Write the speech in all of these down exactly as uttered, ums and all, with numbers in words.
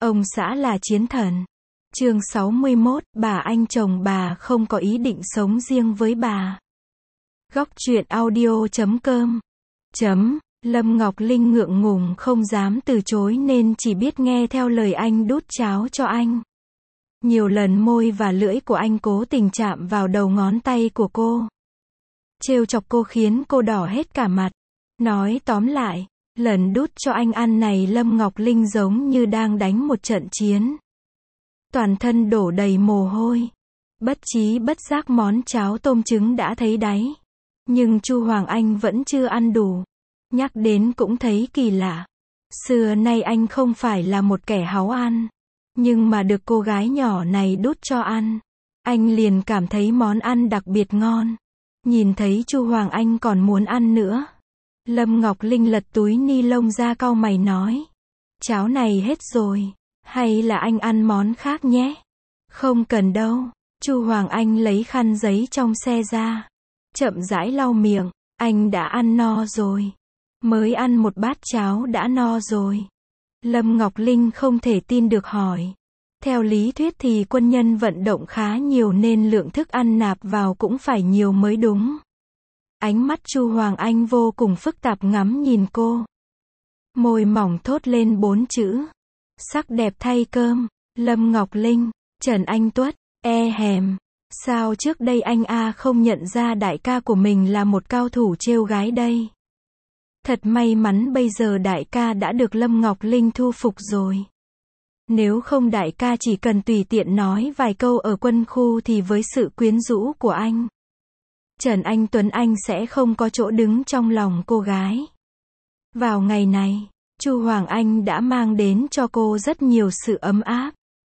Ông xã là chiến thần. Chương sáu mươi mốt, bà anh chồng bà không có ý định sống riêng với bà. Góc truyện audio chấm com chấm Lâm Ngọc Linh ngượng ngùng không dám từ chối nên chỉ biết nghe theo lời anh đút cháo cho anh. Nhiều lần môi và lưỡi của anh cố tình chạm vào đầu ngón tay của cô. Trêu chọc cô khiến cô đỏ hết cả mặt. Nói tóm lại, lần đút cho anh ăn này Lâm Ngọc Linh giống như đang đánh một trận chiến. Toàn thân đổ đầy mồ hôi. Bất trí bất giác món cháo tôm trứng đã thấy đáy. Nhưng Chu Hoàng Anh vẫn chưa ăn đủ. Nhắc đến cũng thấy kỳ lạ. Xưa nay anh không phải là một kẻ háu ăn. Nhưng mà được cô gái nhỏ này đút cho ăn. Anh liền cảm thấy món ăn đặc biệt ngon. Nhìn thấy Chu Hoàng Anh còn muốn ăn nữa. Lâm Ngọc Linh lật túi ni lông ra cau mày nói. Cháo này hết rồi. Hay là anh ăn món khác nhé? Không cần đâu. Chu Hoàng Anh lấy khăn giấy trong xe ra. Chậm rãi lau miệng. Anh đã ăn no rồi. Mới ăn một bát cháo đã no rồi. Lâm Ngọc Linh không thể tin được hỏi. Theo lý thuyết thì quân nhân vận động khá nhiều nên lượng thức ăn nạp vào cũng phải nhiều mới đúng. Ánh mắt Chu Hoàng Anh vô cùng phức tạp ngắm nhìn cô. Môi mỏng thốt lên bốn chữ. Sắc đẹp thay cơm. Lâm Ngọc Linh, Trần Anh Tuất, e hèm. Sao trước đây anh A không nhận ra đại ca của mình là một cao thủ trêu gái đây? Thật may mắn bây giờ đại ca đã được Lâm Ngọc Linh thu phục rồi. Nếu không đại ca chỉ cần tùy tiện nói vài câu ở quân khu thì với sự quyến rũ của anh, Trần Anh Tuấn anh sẽ không có chỗ đứng trong lòng cô gái. Vào ngày này, Chu Hoàng Anh đã mang đến cho cô rất nhiều sự ấm áp.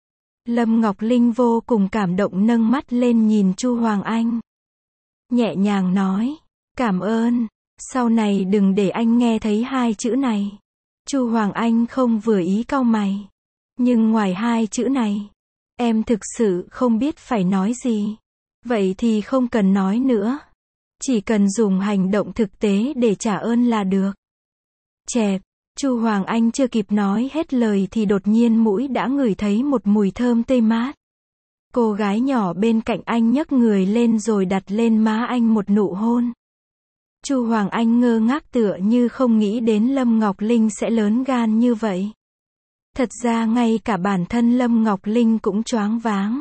Lâm Ngọc Linh vô cùng cảm động nâng mắt lên nhìn Chu Hoàng Anh. Nhẹ nhàng nói, cảm ơn, sau này đừng để anh nghe thấy hai chữ này. Chu Hoàng Anh không vừa ý cau mày. Nhưng ngoài hai chữ này, em thực sự không biết phải nói gì. Vậy thì không cần nói nữa. Chỉ cần dùng hành động thực tế để trả ơn là được. Chẹp, Chu Hoàng Anh chưa kịp nói hết lời thì đột nhiên mũi đã ngửi thấy một mùi thơm tươi mát. Cô gái nhỏ bên cạnh anh nhấc người lên rồi đặt lên má anh một nụ hôn. Chu Hoàng Anh ngơ ngác tựa như không nghĩ đến Lâm Ngọc Linh sẽ lớn gan như vậy. Thật ra ngay cả bản thân Lâm Ngọc Linh cũng choáng váng.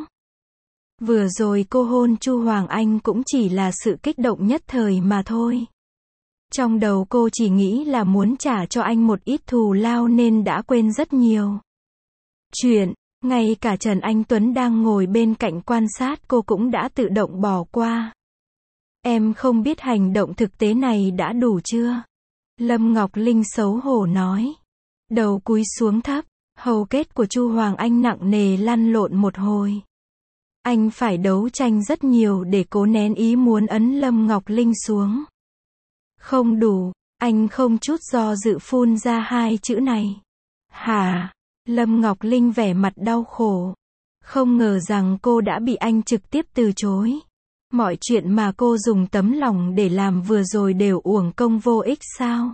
Vừa rồi cô hôn Chu Hoàng Anh cũng chỉ là sự kích động nhất thời mà thôi. Trong đầu cô chỉ nghĩ là muốn trả cho anh một ít thù lao nên đã quên rất nhiều chuyện. Ngay cả Trần Anh Tuấn đang ngồi bên cạnh quan sát cô cũng đã tự động bỏ qua. Em không biết hành động thực tế này đã đủ chưa? Lâm Ngọc Linh xấu hổ nói. Đầu cúi xuống thấp, hầu kết của Chu Hoàng Anh nặng nề lăn lộn một hồi. Anh phải đấu tranh rất nhiều để cố nén ý muốn ấn Lâm Ngọc Linh xuống. Không đủ, anh không chút do dự phun ra hai chữ này. Hả? Lâm Ngọc Linh vẻ mặt đau khổ. Không ngờ rằng cô đã bị anh trực tiếp từ chối. Mọi chuyện mà cô dùng tấm lòng để làm vừa rồi đều uổng công vô ích sao?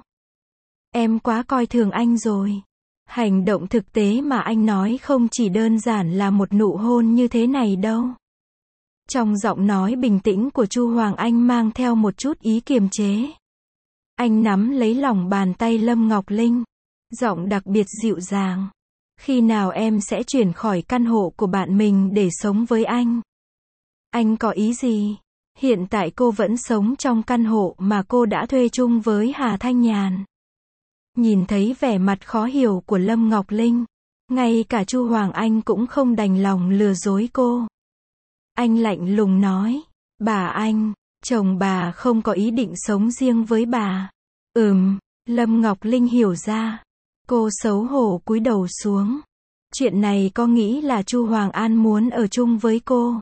Em quá coi thường anh rồi. Hành động thực tế mà anh nói không chỉ đơn giản là một nụ hôn như thế này đâu. Trong giọng nói bình tĩnh của Chu Hoàng Anh mang theo một chút ý kiềm chế. Anh nắm lấy lòng bàn tay Lâm Ngọc Linh. Giọng đặc biệt dịu dàng. Khi nào em sẽ chuyển khỏi căn hộ của bạn mình để sống với anh? Anh có ý gì? Hiện tại cô vẫn sống trong căn hộ mà cô đã thuê chung với Hà Thanh Nhàn. Nhìn thấy vẻ mặt khó hiểu của Lâm Ngọc Linh, ngay cả Chu Hoàng Anh cũng không đành lòng lừa dối cô. Anh lạnh lùng nói, bà anh, chồng bà không có ý định sống riêng với bà. Ừm, Lâm Ngọc Linh hiểu ra. Cô xấu hổ cúi đầu xuống. Chuyện này có nghĩ là Chu Hoàng An muốn ở chung với cô.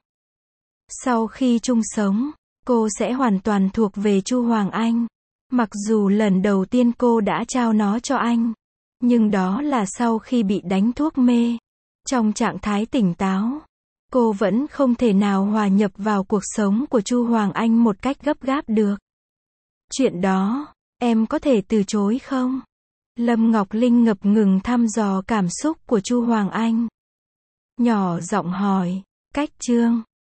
Sau khi chung sống, cô sẽ hoàn toàn thuộc về Chu Hoàng Anh. Mặc dù lần đầu tiên cô đã trao nó cho anh, nhưng đó là sau khi bị đánh thuốc mê. Trong trạng thái tỉnh táo, cô vẫn không thể nào hòa nhập vào cuộc sống của Chu Hoàng Anh một cách gấp gáp được. Chuyện đó, em có thể từ chối không? Lâm Ngọc Linh ngập ngừng thăm dò cảm xúc của Chu Hoàng Anh. Nhỏ giọng hỏi, cách Trương